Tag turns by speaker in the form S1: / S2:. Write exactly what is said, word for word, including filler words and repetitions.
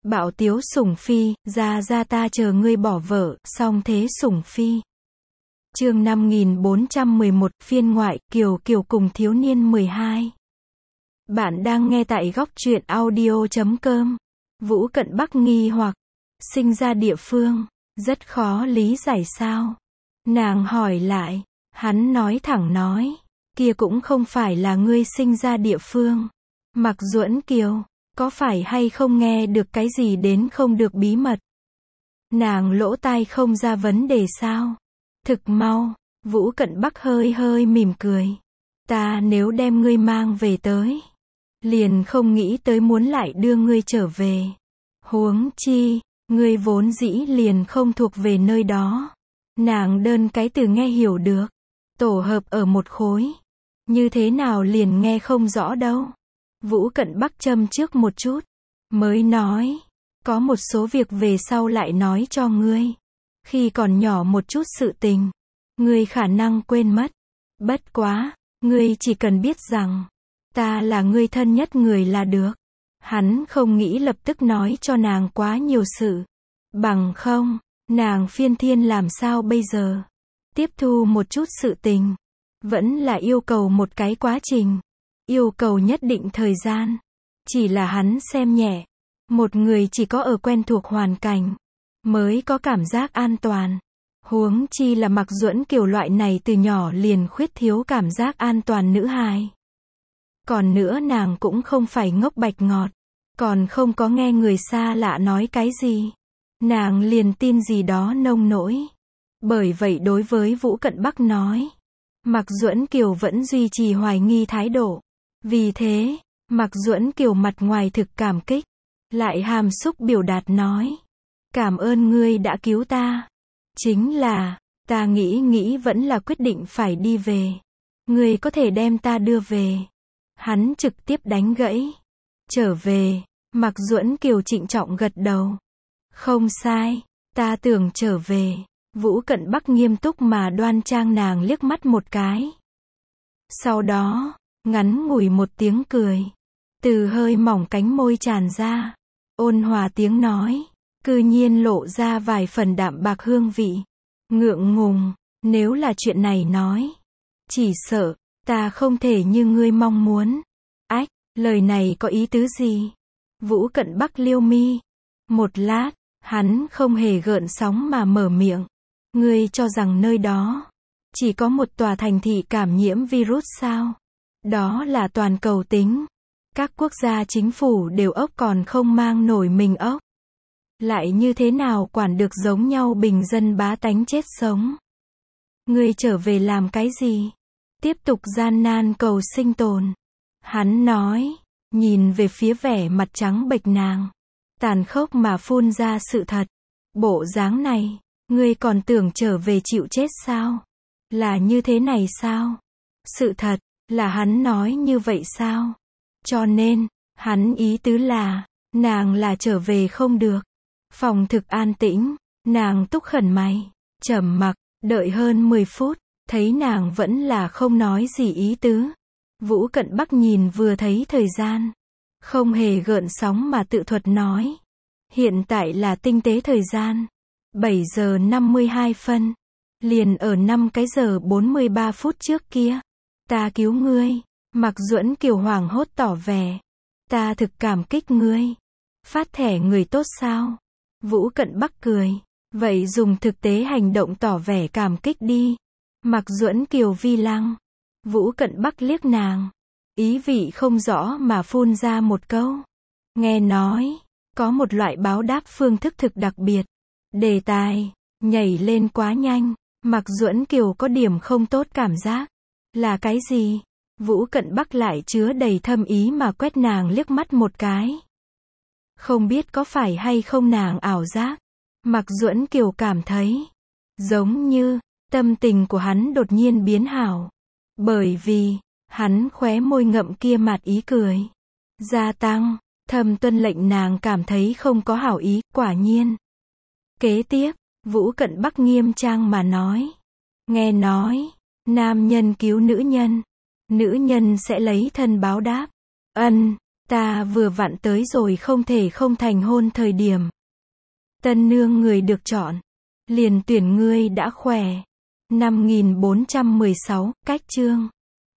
S1: Bạo tiếu sủng phi, ra ra ta chờ ngươi bỏ vợ, song thế sủng phi. Chương năm nghìn bốn trăm mười một, phiên ngoại, Kiều Kiều cùng thiếu niên mười hai. Bạn đang nghe tại góc truyện audio chấm com. Vũ Cận Bắc nghi hoặc, sinh ra địa phương, rất khó lý giải sao? Nàng hỏi lại, hắn nói thẳng nói, kia cũng không phải là ngươi sinh ra địa phương. Mạc Duẫn Kiều, có phải hay không nghe được cái gì đến không được bí mật? Nàng lỗ tai không ra vấn đề sao? Thực mau, Vũ Cận Bắc hơi hơi mỉm cười. Ta nếu đem ngươi mang về tới, liền không nghĩ tới muốn lại đưa ngươi trở về. Huống chi, ngươi vốn dĩ liền không thuộc về nơi đó. Nàng đơn cái từ nghe hiểu được, tổ hợp ở một khối. Như thế nào liền nghe không rõ đâu. Vũ Cận Bắc châm trước một chút, mới nói, có một số việc về sau lại nói cho ngươi. Khi còn nhỏ một chút sự tình, ngươi khả năng quên mất. Bất quá, ngươi chỉ cần biết rằng, ta là ngươi thân nhất người là được. Hắn không nghĩ lập tức nói cho nàng quá nhiều sự. Bằng không, nàng phiên thiên làm sao bây giờ? Tiếp thu một chút sự tình, vẫn là yêu cầu một cái quá trình. Yêu cầu nhất định thời gian. Chỉ là hắn xem nhẹ. Một người chỉ có ở quen thuộc hoàn cảnh, mới có cảm giác an toàn. Huống chi là Mạc Duẫn Kiều loại này từ nhỏ liền khuyết thiếu cảm giác an toàn nữ hài. Còn nữa nàng cũng không phải ngốc bạch ngọt. Còn không có nghe người xa lạ nói cái gì. Nàng liền tin gì đó nông nỗi. Bởi vậy đối với Vũ Cận Bắc nói, Mạc Duẫn Kiều vẫn duy trì hoài nghi thái độ. Vì thế, Mạc Duẫn Kiều mặt ngoài thực cảm kích, lại hàm xúc biểu đạt nói, cảm ơn ngươi đã cứu ta. Chính là, ta nghĩ nghĩ vẫn là quyết định phải đi về. Ngươi có thể đem ta đưa về. Hắn trực tiếp đánh gãy. Trở về, Mạc Duẫn Kiều trịnh trọng gật đầu. Không sai, ta tưởng trở về. Vũ Cận Bắc nghiêm túc mà đoan trang nàng liếc mắt một cái. Sau đó, ngắn ngủi một tiếng cười, từ hơi mỏng cánh môi tràn ra, ôn hòa tiếng nói, cư nhiên lộ ra vài phần đạm bạc hương vị. Ngượng ngùng, nếu là chuyện này nói, chỉ sợ, ta không thể như ngươi mong muốn. Ách, lời này có ý tứ gì? Vũ Cận Bắc liêu mi. Một lát, hắn không hề gợn sóng mà mở miệng. Ngươi cho rằng nơi đó, chỉ có một tòa thành thị cảm nhiễm virus sao? Đó là toàn cầu tính. Các quốc gia chính phủ đều ốc còn không mang nổi mình ốc. Lại như thế nào quản được giống nhau bình dân bá tánh chết sống? Ngươi trở về làm cái gì? Tiếp tục gian nan cầu sinh tồn. Hắn nói, nhìn về phía vẻ mặt trắng bệch nàng. Tàn khốc mà phun ra sự thật. Bộ dáng này, ngươi còn tưởng trở về chịu chết sao? Là như thế này sao? Sự thật, là hắn nói như vậy sao? Cho nên, hắn ý tứ là, nàng là trở về không được. Phòng thực an tĩnh, nàng túc khẩn mày, trầm mặc, đợi hơn mười phút, thấy nàng vẫn là không nói gì ý tứ. Vũ Cận Bắc nhìn vừa thấy thời gian, không hề gợn sóng mà tự thuật nói. Hiện tại là tinh tế thời gian, bảy giờ năm mươi hai phân, liền ở năm cái giờ bốn mươi ba phút trước kia. Ta cứu ngươi. Mạc Duẫn Kiều hoảng hốt tỏ vẻ. Ta thực cảm kích ngươi. Phát thẻ người tốt sao? Vũ Cận Bắc cười. Vậy dùng thực tế hành động tỏ vẻ cảm kích đi. Mạc Duẫn Kiều vi lăng. Vũ Cận Bắc liếc nàng. Ý vị không rõ mà phun ra một câu. Nghe nói, có một loại báo đáp phương thức thực đặc biệt. Đề tài, nhảy lên quá nhanh. Mạc Duẫn Kiều có điểm không tốt cảm giác. Là cái gì? Vũ Cận Bắc lại chứa đầy thâm ý mà quét nàng liếc mắt một cái. Không biết có phải hay không nàng ảo giác. Mạc Duẫn Kiều cảm thấy, giống như, tâm tình của hắn đột nhiên biến hảo. Bởi vì, hắn khóe môi ngậm kia mạt ý cười. Gia tăng, thâm tuân lệnh nàng cảm thấy không có hảo ý, quả nhiên. Kế tiếp, Vũ Cận Bắc nghiêm trang mà nói. Nghe nói, nam nhân cứu nữ nhân. Nữ nhân sẽ lấy thân báo đáp. Ân, Ta vừa vặn tới rồi không thể không thành hôn thời điểm. Tân nương người được chọn. Liền tuyển ngươi đã khỏe. năm nghìn bốn trăm mười sáu, cách chương.